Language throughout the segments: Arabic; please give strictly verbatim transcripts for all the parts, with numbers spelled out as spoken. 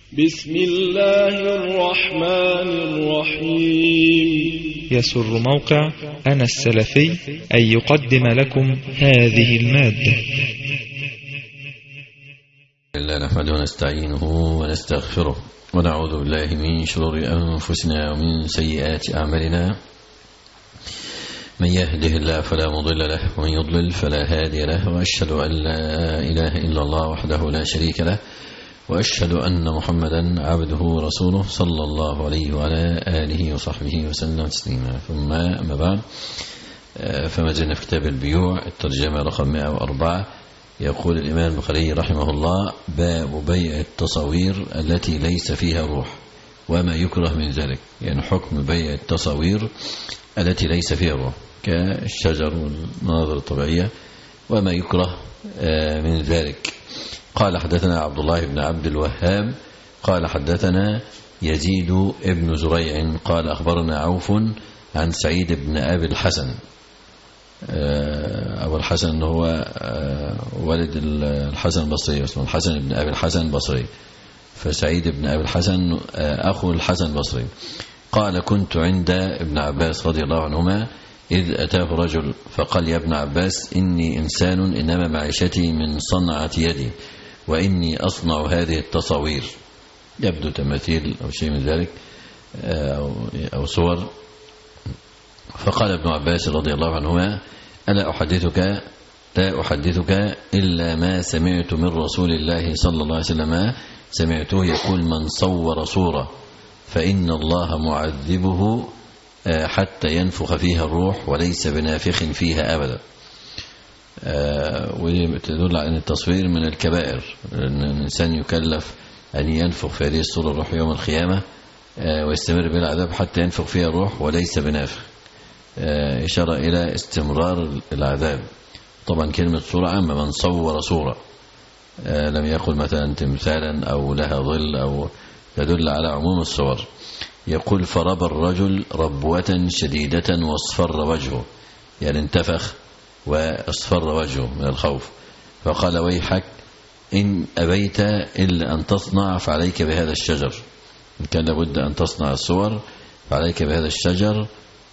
بسم الله الرحمن الرحيم. يسر موقع أنا السلفي أن يقدم لكم هذه المادة. الله نحمده ونستعينه ونستغفره ونعوذ بالله من شرور أنفسنا ومن سيئات أعمالنا. من يهده الله فلا مضل له ومن يضلل فلا هادي له، وأشهد أن لا إله إلا الله وحده لا شريك له، وأشهد أن محمدا عبده ورسوله صلى الله عليه وعلى آله وصحبه وسلم تسليما. ثم أما بعد، فما زلنا في كتاب البيوع الترجمة رقم مئة وأربعة. يقول الإمام البخاري رحمه الله: باب بيع التصاوير التي ليس فيها روح وما يكره من ذلك. يعني حكم بيع التصاوير التي ليس فيها روح كالشجر والمناظر الطبيعية وما يكره من ذلك. قال: حدثنا عبد الله بن عبد الوهاب قال حدثنا يزيد بن زريع قال أخبرنا عوف عن سعيد بن أبي الحسن. أبو الحسن هو والد الحسن البصري، اسمه الحسن بن أبي الحسن البصري، فسعيد بن أبي الحسن أخو الحسن البصري. قال: كنت عند ابن عباس رضي الله عنهما إذ أتاه رجل فقال: يا ابن عباس، إني إنسان إنما معيشتي من صنعة يدي، وإني أصنع هذه التصاوير، يبدو تماثيل أو شيء من ذلك أو, أو صور. فقال ابن عباس رضي الله عنهما: ألا أحدثك لا أحدثك إلا ما سمعت من رسول الله صلى الله عليه وسلم، سمعته يقول: من صور صورة فإن الله معذبه حتى ينفخ فيها الروح وليس بنافخ فيها أبدا. ودي تدل على أن التصوير من الكبائر، أن الإنسان يكلف أن ينفخ في هذه الصورة الروح يوم القيامة ويستمر بالعذاب حتى ينفخ فيها الروح وليس بنافخ، إشارة إلى استمرار العذاب. طبعا كلمة صورة عامة، من صور صورة، لم يقل مثلا تمثالا أو لها ظل، أو تدل على عموم الصور. يقول: فرب الرجل ربوة شديدة واصفر وجهه، يعني انتفخ واصفر وجهه من الخوف. فقال: ويحك، إن أبيت إلا أن تصنع فعليك بهذا الشجر. إن كان لابد أن تصنع الصور فعليك بهذا الشجر،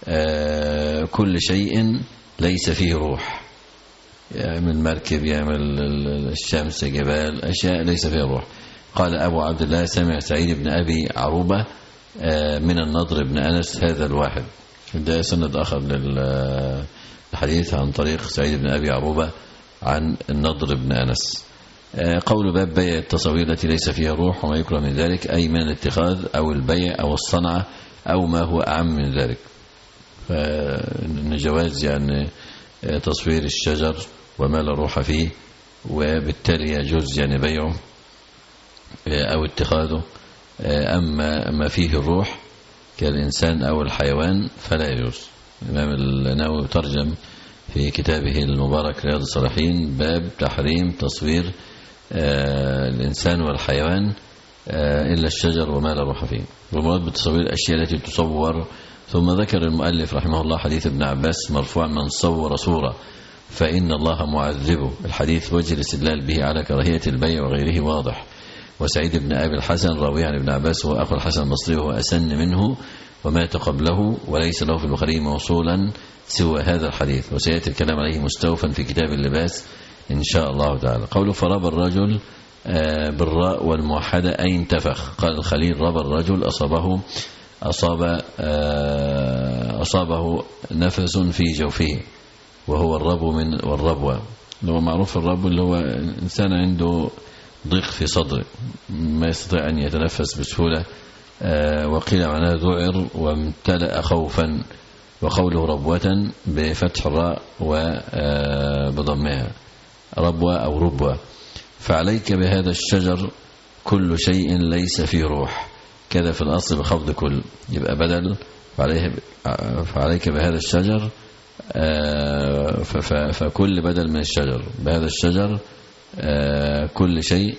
آه كل شيء ليس فيه روح، يعمل مركب، يعمل الشمس، جبال، أشياء ليس فيها روح. قال أبو عبد الله: سمع سعيد بن أبي عروبة آه من النضر بن أنس هذا الواحد. ده سند آخر للحديث عن طريق سعيد بن أبي عروبة عن النضر بن أنس. آه قول باب بيع التصاوير التي ليس فيها روح وما يكره من ذلك، أي من الاتخاذ أو البيع أو الصنعة أو ما هو أعم من ذلك. فإن جواز يعني تصوير الشجر وما لا روح فيه، وبالتالي يجوز يعني بيعه أو اتخاذه. أما ما فيه الروح كالإنسان أو الحيوان فلا يجوز. الإمام النووي ترجم في كتابه المبارك رياض الصالحين باب تحريم تصوير الإنسان والحيوان إلا الشجر وما لا روح فيه. والمراد بالتصوير الأشياء التي تصور. ثم ذكر المؤلف رحمه الله حديث ابن عباس مرفوعا: من صور صورة فإن الله معذبه. الحديث وجه الاستدلال به على كراهية البيع وغيره واضح. وسعيد بن أبي الحسن راوي عن ابن عباس هو أخو الحسن البصري وهو أسن منه ومات قبله، وليس له في البخاري موصولا سوى هذا الحديث، وسيأتي الكلام عليه مستوفا في كتاب اللباس إن شاء الله تعالى. قوله: فرب الرجل بالراء والموحدة أي انتفخ. قال الخليل: رب الرجل أصابه أصاب أصابه نفس في جوفه، وهو الرب من والربوة. اللي هو معروف الرب اللي هو إنسان عنده ضيق في صدره ما يستطيع أن يتنفس بسهولة. وقيل معناه ذعر وامتلأ خوفا. وقوله ربوة بفتح الراء وبضمها، ربوة أو ربوة. فعليك بهذا الشجر كل شيء ليس فيه روح، كذا في الأصل بخفض كل، يبقى بدل فعليك بهذا الشجر، فكل بدل من الشجر، بهذا الشجر كل شيء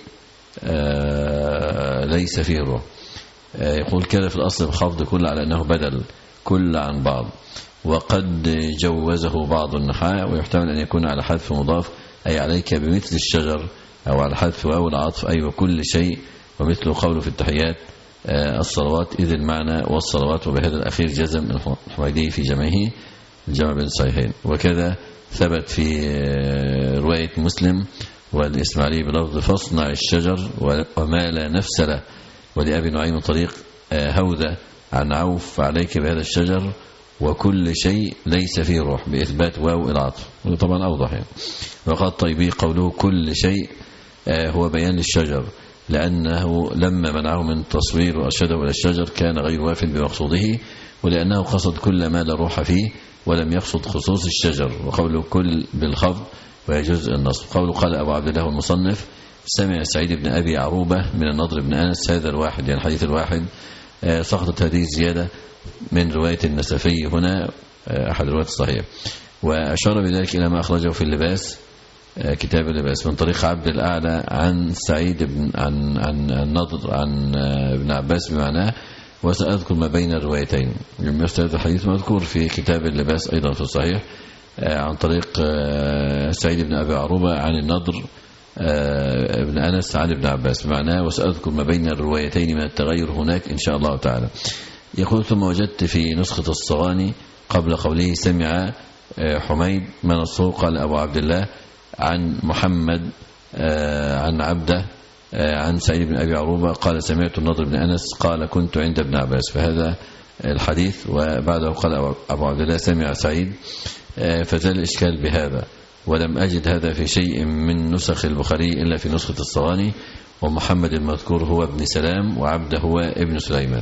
ليس فيه روح. يقول كذا في الأصل بخفض كل على أنه بدل كل عن بعض. وقد جوزه بعض النحاة، ويحتمل أن يكون على حذف مضاف، أي عليك بمثل الشجر، أو على حذف واو العطف، أي وكل شيء ومثل قوله في التحيات الصلوات إذ المعنى والصلوات، وبهذا الأخير جزم الحميدي في جمعه الجمع بين الصحيحين. وكذا ثبت في رواية مسلم والإسماعيلي بلفظ فاصنع الشجر وما لا نفس له، ولأبي نعيم طريق هوذة عن عوف عليك بهذا الشجر وكل شيء ليس فيه روح بإثبات واو العطف، وطبعا أوضح يعني. وقال طيبي قوله كل شيء هو بيان للشجر، لأنه لما منعه من تصوير وأرشده إلى الشجر كان غير واف بمقصوده، ولأنه قصد كل ما لا روح فيه ولم يقصد خصوص الشجر. وقوله كل بالخفض ويجوز النصب. قوله قال أبو عبد الله المصنف سمع سعيد بن أبي عروبة من النضر بن أنس، هذا الواحد يعني الحديث الواحد سقطت هذه الزيادة من رواية النسفي هنا أحد الروايات الصحيحة. وأشار بذلك إلى ما أخرجه في اللباس كتاب اللباس من طريق عبد الأعلى عن سعيد بن عن عن النضر عن ابن عباس بمعناه، وسأذكر ما بين الروايتين. مثل هذا الحديث مذكور في كتاب اللباس أيضا في الصحيح عن طريق سعيد بن أبي عروبة عن النضر ابن أنس عن ابن عباس بمعناه، وسأذكر ما بين الروايتين من التغير هناك إن شاء الله تعالى. يقول ثم وجدت في نسخة الصغاني قبل قوله سمع حميد منصور قال أبو عبد الله عن محمد عن عبده عن سعيد بن أبي عروبة قال سمعت النضر بن أنس قال كنت عند ابن عباس، فهذا الحديث. وبعده قال أبو عبد الله سمع سعيد، فزال الإشكال بهذا. ولم أجد هذا في شيء من نسخ البخاري إلا في نسخة الصغاني، ومحمد المذكور هو ابن سلام وعبده هو ابن سليمان.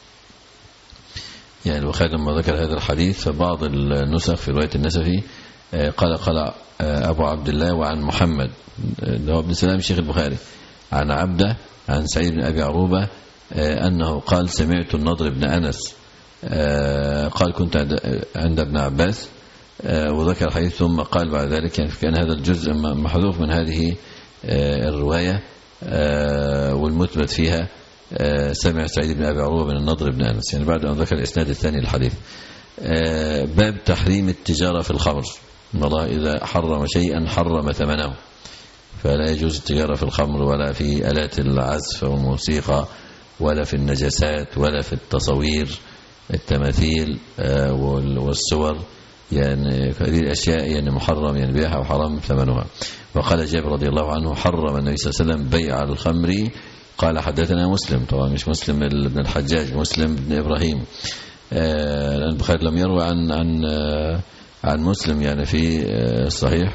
يعني البخاري لما ذكر هذا الحديث فبعض النسخ في رواية النسفي قال قال أبو عبد الله وعن محمد اللي هو ابن سلام شيخ البخاري عن عبده عن سعيد بن أبي عروبة أنه قال سمعت النضر بن أنس قال كنت عند ابن عباس، وذكر الحديث ثم قال بعد ذلك يعني كان هذا الجزء محذوف من هذه الرواية، والمثبت فيها سمع سعيد بن أبي عروبة من النضر بن أنس، يعني بعد أن ذكر الإسناد الثاني للحديث. باب تحريم التجارة في الخمر. الله إذا حرم شيئا حرم ثمنه، فلا يجوز التجارة في الخمر ولا في آلات العزف والموسيقى ولا في النجاسات ولا في التصوير التماثيل والصور، يعني هذه الأشياء يعني محرم يعني بيعها وحرام ثمنها. وقال جابر رضي الله عنه حرم النبي صلى الله عليه وسلم بيع الخمر. قال حدثنا مسلم، طبعا مش مسلم بن الحجاج، مسلم بن إبراهيم، لأن البخاري لم يروي عن عن عن مسلم يعني في الصحيح،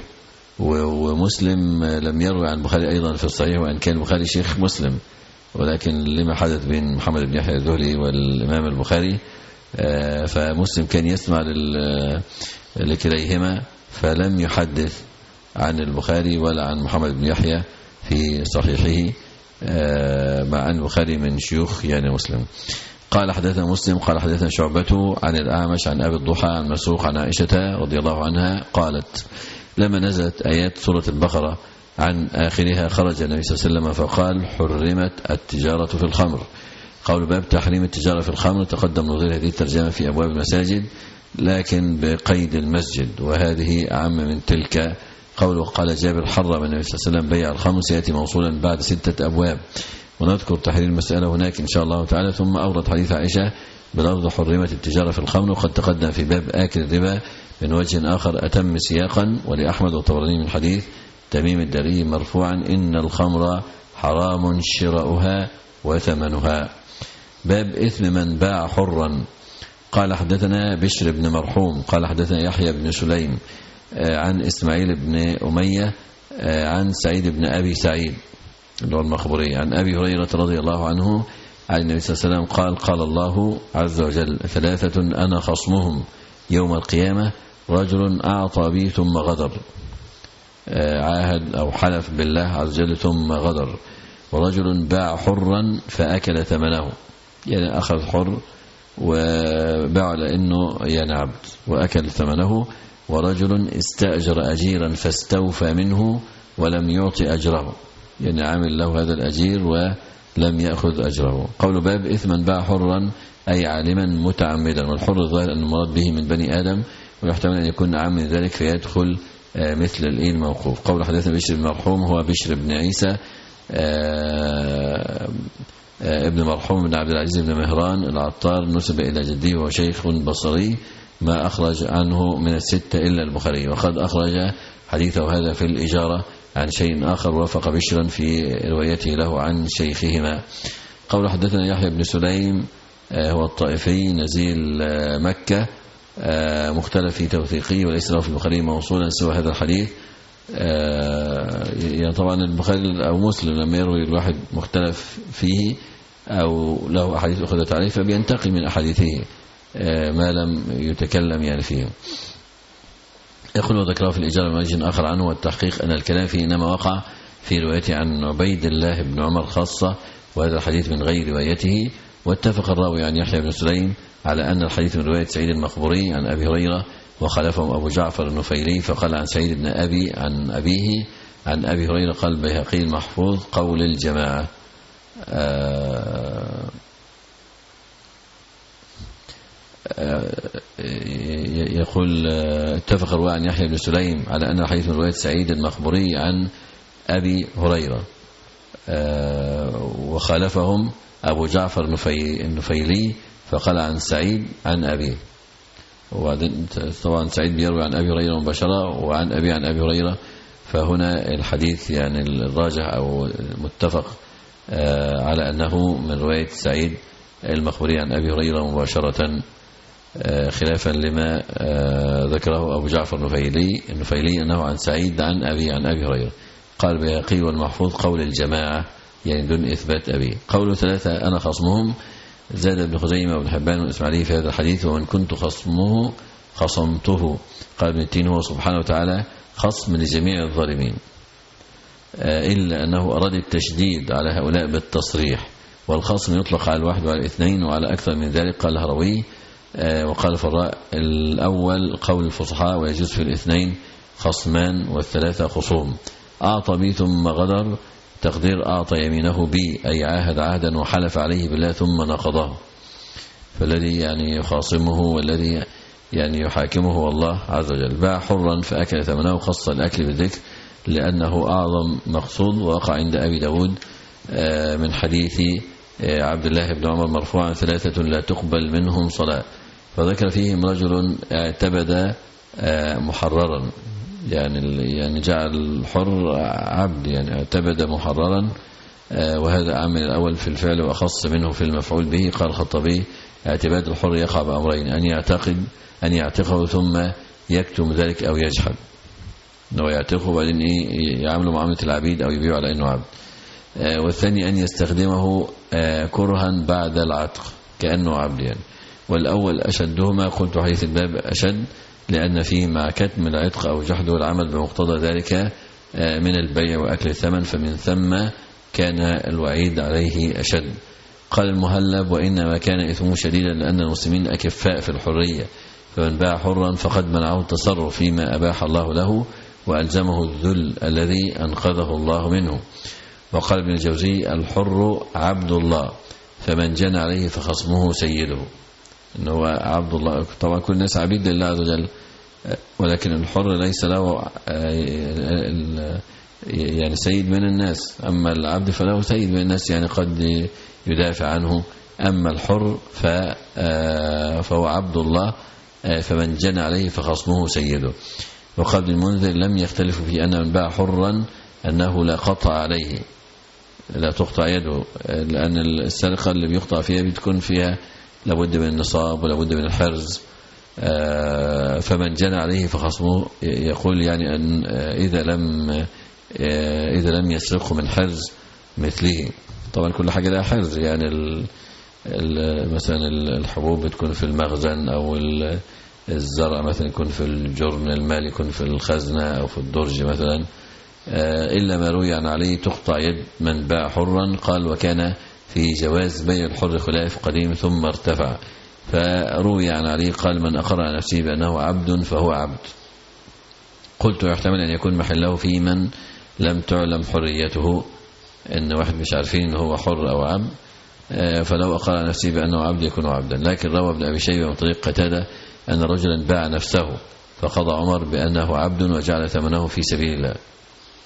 ومسلم لم يروي عن البخاري أيضا في الصحيح، وأن كان البخاري شيخ مسلم، ولكن لما حدث بين محمد بن يحيى الذهلي والإمام البخاري فمسلم كان يسمع لكليهما، فلم يحدث عن البخاري ولا عن محمد بن يحيى في صحيحه، مع أن البخاري من شيوخ يعني مسلم. قال حدثنا مسلم قال حدثنا شعبته عن الأعمش عن أبي الضحى عن مسروق عن عائشة رضي الله عنها قالت لما نزلت آيات سورة البقرة عن آخرها خرج النبي صلى الله عليه وسلم فقال حرمت التجارة في الخمر. قول باب تحريم التجارة في الخمر تقدم نظير هذه الترجمة في أبواب المساجد لكن بقيد المسجد، وهذه أعم من تلك. قوله قال جابر حرم النبي صلى الله عليه وسلم بيع الخمر سيأتي موصولا بعد ستة أبواب، ونذكر تحرير المسألة هناك إن شاء الله تعالى. ثم أورد حديث عائشة بلفظ حرمت التجارة في الخمر، وقد تقدم في باب آكل الربا من وجه آخر أتم سياقا، ولأحمد والطبراني من حديث تميم الداري مرفوعا إن الخمر حرام شراؤها وثمنها. باب إثم من باع حرا. قال حدثنا بشر بن مرحوم قال حدثنا يحيى بن سليم عن إسماعيل بن أمية عن سعيد بن أبي سعيد اللي هو المخبري عن أبي هريرة رضي الله عنه عن النبي صلى الله عليه وسلم قال قال الله عز وجل ثلاثة أنا خصمهم يوم القيامة رجل أعطى بي ثم غدر، عاهد أو حلف بالله عز وجل ثم غدر، ورجل باع حرا فأكل ثمنه، يعني أخذ حر وباع لأنه يعني عبد وأكل ثمنه، ورجل استأجر أجيرا فاستوفى منه ولم يعطي أجره، يعني عامل له هذا الأجير ولم يأخذ أجره. قول باب إثما باع حرا أي عالما متعمدا، والحر الظاهر أن المراد به من بني آدم، ويحتمل أن يكون عام من ذلك فيدخل مثل الإيل موقوف. قول حدثنا بشر بن مرحوم هو بشر بن عيسى ابن مرحوم بن عبد العزيز بن مهران العطار نسب إلى جده وهو شيخ بصري ما أخرج عنه من الستة إلا البخاري، وقد أخرج حديثه هذا في الإجارة عن شيء آخر وافق بشرا في روايته له عن شيخهما. قول حدثنا يحيى بن سليم هو الطائفي نزيل مكة مختلف في توثيقه وليس له في البخاري موصولا سوى هذا الحديث. يعني طبعا البخاري أو مسلم لما يروي الواحد مختلف فيه أو له أحاديث أخذت عليه فبينتقي من أحاديثه ما لم يتكلم يعني فيه. يقول وذكره في الإجارة من وجه آخر عنه، والتحقيق أن الكلام فيه إنما وقع في روايته عن عبيد الله بن عمر خاصة، وهذا الحديث من غير روايته. واتفق الراوي عن يحيى بن سليم على أن الحديث من رواية سعيد المقبوري عن أبي هريرة، وخالفهم أبو جعفر النفيلي فقال عن سعيد بن أبي عن أبيه عن أبي هريرة قال البيهقي المحفوظ قول الجماعة. آه يقول اتفق الرواية عن يحيى بن سليم على أن الحديث من رواية سعيد المقبوري عن أبي هريرة، وخالفهم أبو جعفر النفيلي فقال عن سعيد عن أبيه. وبعدين طبعا سعيد بيروي عن أبي هريرة مباشرة وعن أبي عن أبي هريرة، فهنا الحديث يعني الراجح أو متفق على أنه من رواية سعيد المقبوري عن أبي هريرة مباشرة، خلافا لما ذكره أبو جعفر النفيلي النفيلي أنه عن سعيد عن أبي عن أبي هريرة. قال البيهقي والمحفوظ قول الجماعة يعني دون إثبات أبي. قول ثلاثة أنا خصمهم، زاد ابن خزيمة وابن حبان والإسماعيلي في هذا الحديث ومن كنت خصمه خصمته. قال ابن التين هو سبحانه وتعالى خصم لجميع الظالمين، إلا أنه أراد التشديد على هؤلاء بالتصريح، والخصم يطلق على الواحد وعلى الاثنين وعلى أكثر من ذلك. قال الهروي وقال فراء الأول قول الفصحاء ويجوز في الاثنين خصمان والثلاثة خصوم. أعطى بي ثم غدر، تقدير أعطى يمينه بي أي عاهد عهدا وحلف عليه بالله ثم نقضه، فالذي يعني يخاصمه والذي يعني يحاكمه هو الله عز وجل. باع حرا فأكل ثمنه، خص الأكل بالذكر لأنه أعظم مقصود، ووقع عند أبي داود من حديث عبد الله بن عمر مرفوعا ثلاثة لا تقبل منهم صلاة، فذكر فيهم رجل اعتبد محررا يعني يعني جعل الحر عبد يعني اعتبد محررا، وهذا عامل الأول في الفعل وأخص منه في المفعول به. قال الخطابي اعتباد الحر يقع بأمرين، أن يعتقد أن يعتقه ثم يكتم ذلك أو يجحد أنه يعتقه وبعدين إيه يعامله معاملة العبيد أو يبيعه على أنه عبد. والثاني أن يستخدمه كرها بعد العتق كأنه عبد يعني. والأول أشدهما، قلت حديث الباب أشد لأن فيه مع كتم العتق أو جحده العمل بمقتضى ذلك من البيع وأكل الثمن، فمن ثم كان الوعيد عليه أشد. قال المهلب وإنما كان إثمه شديدا لأن المسلمين أكفاء في الحرية، فمن باع حرا فقد منعه التصرف فيما أباح الله له وألزمه الذل الذي أنقذه الله منه. وقال ابن الجوزي الحر عبد الله فمن جنى عليه فخصمه سيده، إنه هو عبد الله. طبعا كل الناس عبيد لله عز وجل، ولكن الحر ليس له يعني سيد من الناس، أما العبد فله سيد من الناس يعني قد يدافع عنه، أما الحر فهو عبد الله فمن جنى عليه فخصمه سيده. وقال ابن المنذر لم يختلف في أن من باع حرا أنه لا قطع عليه، لا تقطع يده، لأن السرقة اللي بيقطع فيها بتكون فيها لابد من النصاب ولابد من الحرز، فمن جنى عليه فخصمه يقول يعني أن إذا لم إذا لم يسرقه من حرز مثله، طبعا كل حاجة لها حرز يعني ال مثلا الحبوب بتكون في المخزن أو الزرع مثلا يكون في الجرن، المال يكون في الخزنة أو في الدرج مثلا، إلا ما روي عن عليه تقطع يد من باع حرا. قال وكان في جواز بيع الحر خلاف قديم ثم ارتفع، فروي عن عليه قال من أقر على نفسه بأنه عبد فهو عبد. قلت يحتمل أن يكون محله في من لم تعلم حريته، إن واحد مش عارفين إنه هو حر أو عبد، فلو أقر على نفسه بأنه عبد يكون عبدا. لكن روى ابن أبي شيبة من طريق قتادة أن رجلا باع نفسه فقضى عمر بأنه عبد وجعل ثمنه في سبيل الله.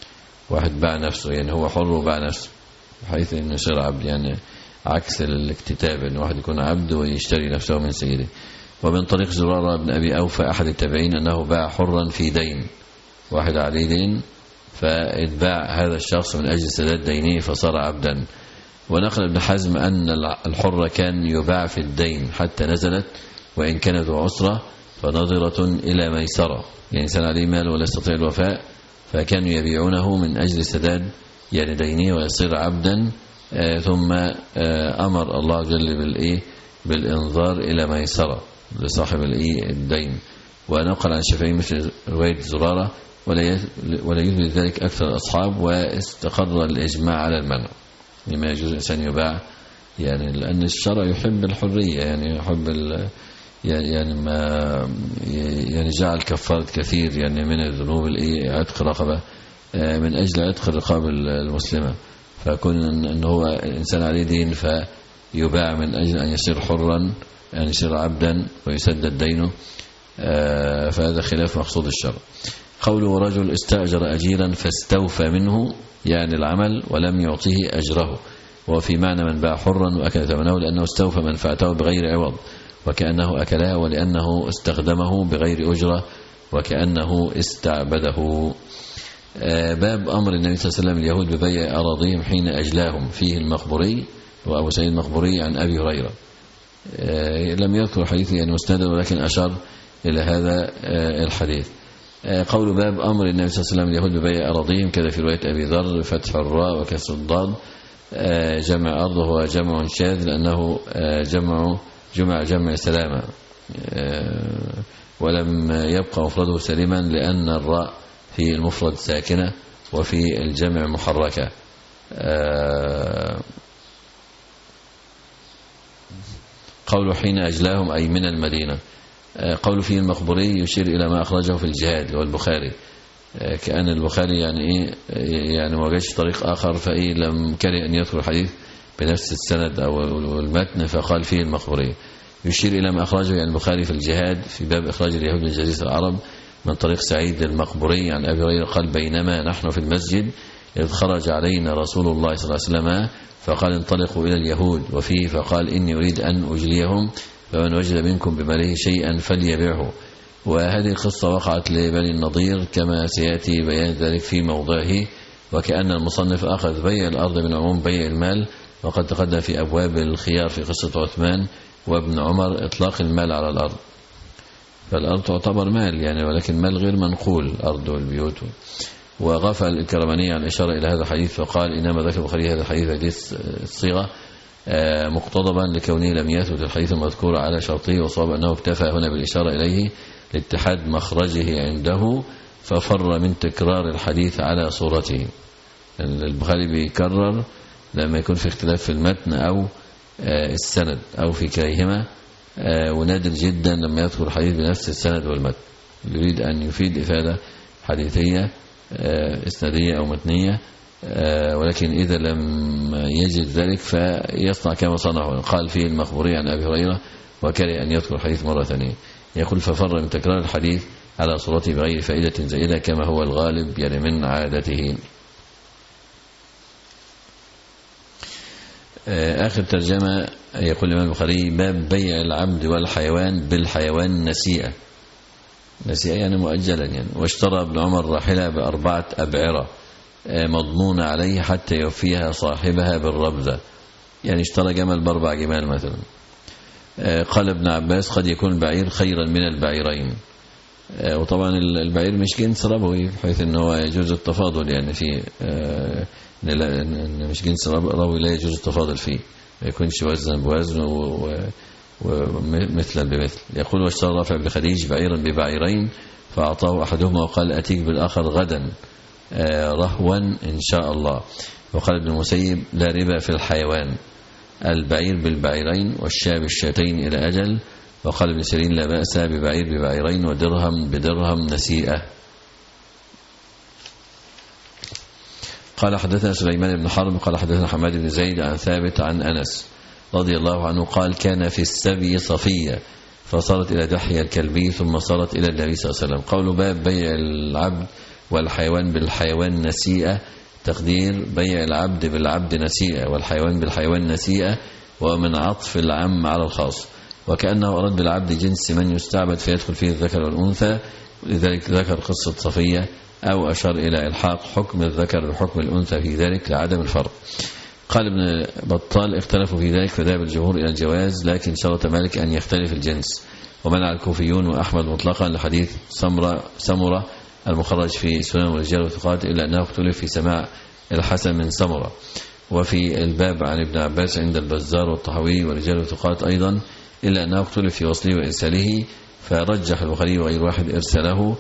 واحد باع نفسه، يعني هو حر وباع نفسه بحيث انه يصير عبد، يعني عكس الاكتتاب ان واحد يكون عبد ويشتري نفسه من سيده. ومن طريق زرارة بن أبي أوفى أحد التابعين أنه باع حرا في دين، واحد عليه دين فاتباع هذا الشخص من أجل سداد دينه فصار عبدا. ونقل ابن حزم أن الحر كان يباع في الدين حتى نزلت وإن كانت عسرة فنظرة إلى ميسرة، يعني إنسان عليه مال ولا يستطيع الوفاء فكانوا يبيعونه من أجل سداد يعني دينه ويصير عبدا. آه ثم آه أمر الله عز وجل بالإيه بالإنظار إلى ميسرة لصاحب الدين. ونقل عن الشافعي مثل رواية زرارة ولا يثبت ذلك أكثر الأصحاب، واستقر الإجماع على المنع لما يجوز الإنسان يباع، يعني لأن الشرع يحب الحرية، يعني يحب يعني ما يعني جعل كفارة كثير يعني من الذنوب عتق رقبة من أجل عتق الرقاب المسلمة. فكون أنه هو إنسان عليه دين فيباع من أجل أن يصير حرا، أن يصير عبدا ويسدد دينه، فهذا خلاف مقصود الشرع. قوله رجل استأجر أجيرا فاستوفى منه يعني العمل ولم يعطيه أجره، وفي معنى من باع حرا وأكل ثمنه لأنه استوفى منفعته بغير عوض وكأنه أكلها، ولأنه استخدمه بغير أجرة وكأنه استعبده. باب أمر النبي صلى الله عليه وسلم اليهود ببيع أراضيهم حين أجلاهم، فيه المخبري وأبو سعيد المخبري عن أبي هريرة. لم يذكر حديثه يعني مسندا ولكن أشار إلى هذا الحديث. قول باب أمر النبي صلى الله عليه وسلم اليهود ببيع أراضيهم، كذا في رواية أبي ذر فتح الراء وكسر الضاد. جمع أرضه هو جمع شاذ لأنه جمع جمع جمع سلامة، ولم يبقى مفرده سليما لأن الراء في المفرد ساكنة وفي الجمع محركة. قول حين أجلاهم أي من المدينة. قول فيه المخبري يشير إلى ما أخرجه في الجهاد والبخاري، كأن البخاري يعني إيه يعني ما وجدش طريق آخر فإيه لم كره أن يذكر الحديث بنفس السند أو المتن فقال فيه المخبري. يشير إلى ما أخرجه يعني البخاري في الجهاد في باب إخراج اليهود من جزيرة العرب من طريق سعيد المخبري عن أبي هريرة قال بينما نحن في المسجد إذ خرج علينا رسول الله صلى الله عليه وسلم فقال انطلقوا إلى اليهود، وفيه فقال إني أريد أن أجليهم فمن وجد منكم بماله شيئا فليبيعه. وهذه القصة وقعت لبني النضير كما سيأتي بيان ذلك في موضعه، وكأن المصنف أخذ بيع الأرض من عموم بيع المال، وقد تقدم في أبواب الخيار في قصة عثمان وابن عمر إطلاق المال على الأرض، فالأرض تعتبر مال يعني ولكن مال غير منقول الأرض والبيوت. وغفل الكرماني عن الإشارة إلى هذا الحديث فقال إنما ذكر البخاري هذا الحديث هذه الصيغة مقتضبا لكونه لم يثبت الحديث المذكور على شرطه، وصاب أنه اكتفى هنا بالإشارة إليه لاتحاد مخرجه عنده ففر من تكرار الحديث على صورته. البخاري بيكرر لما يكون في اختلاف في المتن أو السند أو في كليهما، ونادر جدا لما يذكر الحديث بنفس السند والمتن، يريد أن يفيد إفادة حديثية إسنادية أو متنية، ولكن إذا لم يجد ذلك فيصنع كما صنعه. قال فيه المخبري عن أبي هريرة وكره أن يذكر الحديث مرة ثانية. يقول ففر من تكرار الحديث على صورته بغير فائدة زائدة كما هو الغالب يعني من عادته. آخر ترجمة يقول الإمام البخاري باب بيع العبد والحيوان بالحيوان نسيئة، نسيئة يعني مؤجلا يعني. واشترى ابن عمر راحلة بأربعة أبعرة مضمونة عليه حتى يوفيها صاحبها بالربذة، يعني اشترى جمل بأربع جمال مثلا. قال ابن عباس قد يكون البعير خيرا من البعيرين، وطبعا البعير مش جنس ربوي بحيث انه يجوز التفاضل يعني فيه، مش جنس ربوي لا يجوز التفاضل فيه، ما يكونش وزنا بوزن ومثلا بمثل. يقول واشترى رافع بن خديج بعيرا ببعيرين فأعطاه أحدهما وقال أتيك بالآخر غدا رهوا إن شاء الله. وقال ابن المسيب لا ربا في الحيوان، البعير بالبعيرين والشاة بالشاتين إلى أجل. وقال ابن سيرين لا بأس ببعير ببعيرين ودرهم بدرهم نسيئة. قال حدثنا سليمان بن حرب قال حدثنا حماد بن زيد عن ثابت عن أنس رضي الله عنه قال كان في السبي صفية فصارت إلى دحية الكلبي ثم صارت إلى النبي صلى الله عليه وسلم. قول باب بيع العبد والحيوان بالحيوان نسيئة تقدير بيع العبد بالعبد نسيئة والحيوان بالحيوان نسيئة، ومن عطف العام على الخاص، وكأنه أراد بالعبد جنس من يستعبد فيدخل فيه الذكر والأنثى، لذلك ذكر قصة صفية، أو أشار إلى إلحاق حكم الذكر بحكم الأنثى في ذلك لعدم الفرق. قال ابن بطال اختلفوا في ذلك فذهب الجمهور إلى الجواز، لكن شرط مالك أن يختلف الجنس، ومنع الكوفيون وأحمد مطلقا لحديث سمرة, سمرة المخرج في سنن ورجال وثقات، إلا أنه اختلف في سماع الحسن من سمرة. وفي الباب عن ابن عباس عند البزار والطحاوي ورجال وثقات أيضا، إلا أنه اختلف في وصله وإرساله، فرجح البخاري وغير واحد إرساله.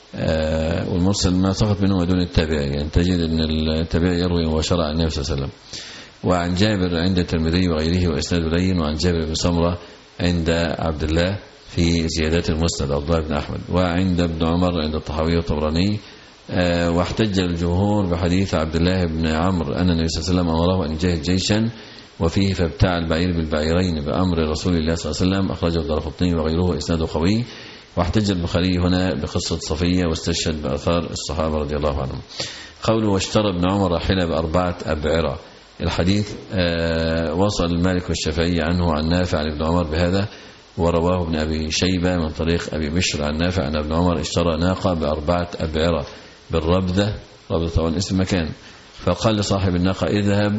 آه والمرسل ما سقط منه دون التابعي، يعني تجد أن التابعي يروي مباشرة عن النبي صلى الله عليه وسلم. وعن جابر عند الترمذي وغيره وإسناد لين، وعن جابر بن سمرة عند عبد الله في زيادات المسند عبد الله بن أحمد، وعند ابن عمر عند الطحاوي والطبراني. أه واحتج الجمهور بحديث عبد الله بن عمرو أن النبي صلى الله عليه وسلم أمره أن يجاهد جيشا، وفيه فابتاع البعير بالبعيرين بأمر رسول الله صلى الله عليه وسلم، أخرجه الدارقطني وغيره إسناده قوي. واحتج البخاري هنا بقصة صفية، واستشهد بآثار الصحابة رضي الله عنهم. قوله واشترى ابن عمر راحلة بأربعة أبعرة، الحديث أه وصل مالك والشافعي عنه عن نافع عن ابن عمر بهذا، ورواه ابن أبي شيبة من طريق أبي بشر عن نافع أن ابن عمر اشترى ناقة بأربعة أبعرة بالربذة، ربذة طبعا اسم مكان، فقال لصاحب الناقة اذهب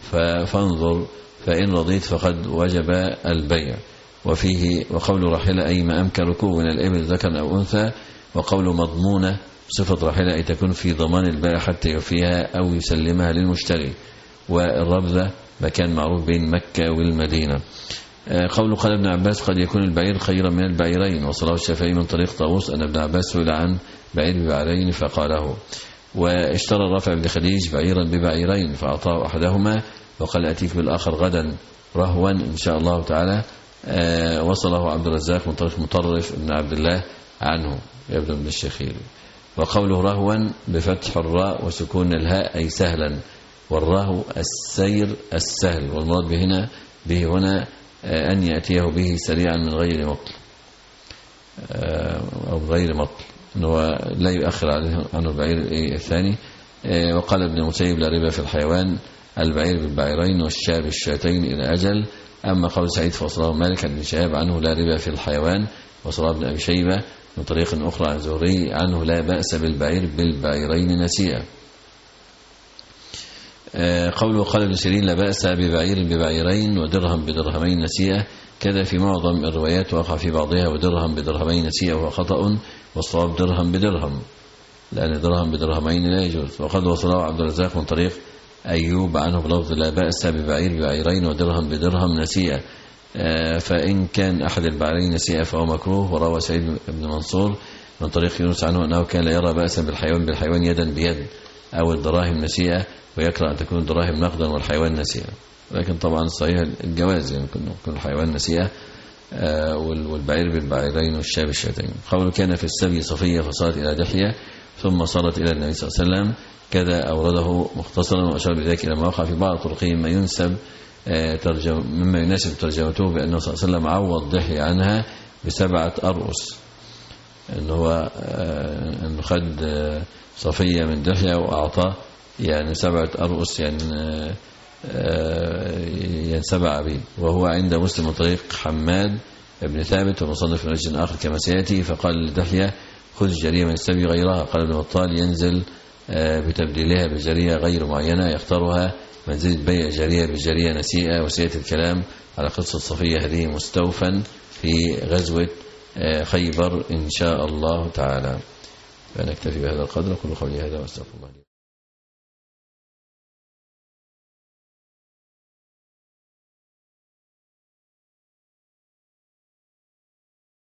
فانظر فإن رضيت فقد وجب البيع. وفيه وقول راحلة أي ما أمكن ركوب من الإبل ذكر أو أنثى، وقول مضمونة صفة راحلة أي تكون في ضمان البائع حتى يوفيها أو يسلمها للمشتري. والربذة مكان معروف بين مكة والمدينة. قوله قال ابن عباس قد يكون البعير خيرا من البعيرين، وصله الشافعي من طريق طاووس أن ابن عباس سئل عن بعير ببعيرين فقاله. واشترى الرافع بن خديج بعيرا ببعيرين فأعطاه أحدهما وقال أتيك بالآخر غدا رهوا إن شاء الله تعالى. آه وصله عبد الرزاق من طريق مطرف ابن عبد الله عنه يبدو من الشيخين. وقوله رهوا بفتح الراء وسكون الهاء أي سهلا، والرهو السير السهل، والمراد به هنا به هنا أن يأتيه به سريعا من غير مطل أو غير مطل، أنه لا يؤخر عنه البعير الثاني. وقال ابن المسيب لا ربا في الحيوان، البعير بالبعيرين والشاة بالشاتين إلى أجل. أما قول سعيد فوصله مالك بن شهاب عنه لا ربا في الحيوان، وصله ابن أبي شيبة من طريق أخرى عن زهري عنه لا بأس بالبعير بالبعيرين نسيئا. قوله قال ابن سيرين لا بأس ببعير ببعيرين ودرهم بدرهمين نسيئة، كذا في معظم الروايات وقع في بعضها ودرهم بدرهمين نسيئة وهو خطأ، والصواب درهم بدرهم، لأن درهم بدرهمين لا يجوز. وقد وصله عبد الرزاق من طريق أيوب عنه بلفظ لا بأس ببعير ببعيرين ودرهم بدرهم نسيئة، فإن كان أحد البعيرين نسيئة فهو مكروه. وروى سعيد بن منصور من طريق يونس عنه أنه كان لا يرى بأسا بالحيوان بالحيوان يدا بيد أو الدراهم نسيئة، ويكره أن تكون الدراهم نقدا والحيوان نسيئة. لكن طبعا صحيح الجواز، يعني يكون الحيوان نسيئة والبعير بالبعيرين والشاة بالشاتين. قوله كان في السبي صفية فصارت إلى دحية ثم صارت إلى النبي صلى الله عليه وسلم، كذا أورده مختصرا، وأشار بذلك إلى ما وقع في بعض طرقه مما ينسب ترجم مما يناسب ترجمته بأنه صلى الله عليه وسلم عوض دحية عنها بسبعة أرؤس، أنه هو أنه خد صفية من دحية وأعطاه يعني سبعة أرؤس، يعني يعني سبع عبيد. وهو عند مسلم من طريق حماد ابن ثابت ومصنف من وجه آخر كما سيأتي. فقال لدحية خذ جرية من السبي غيرها. قال ابن بطال ينزل بتبديلها بجرية غير معينة يختارها منزلة بيع جرية بجرية نسيئة. وسيأتي الكلام على قصة صفية هذه مستوفا في غزوة خيبر إن شاء الله تعالى. فنكتفي بهذا القدر. كل قولي هذا واستغفر الله.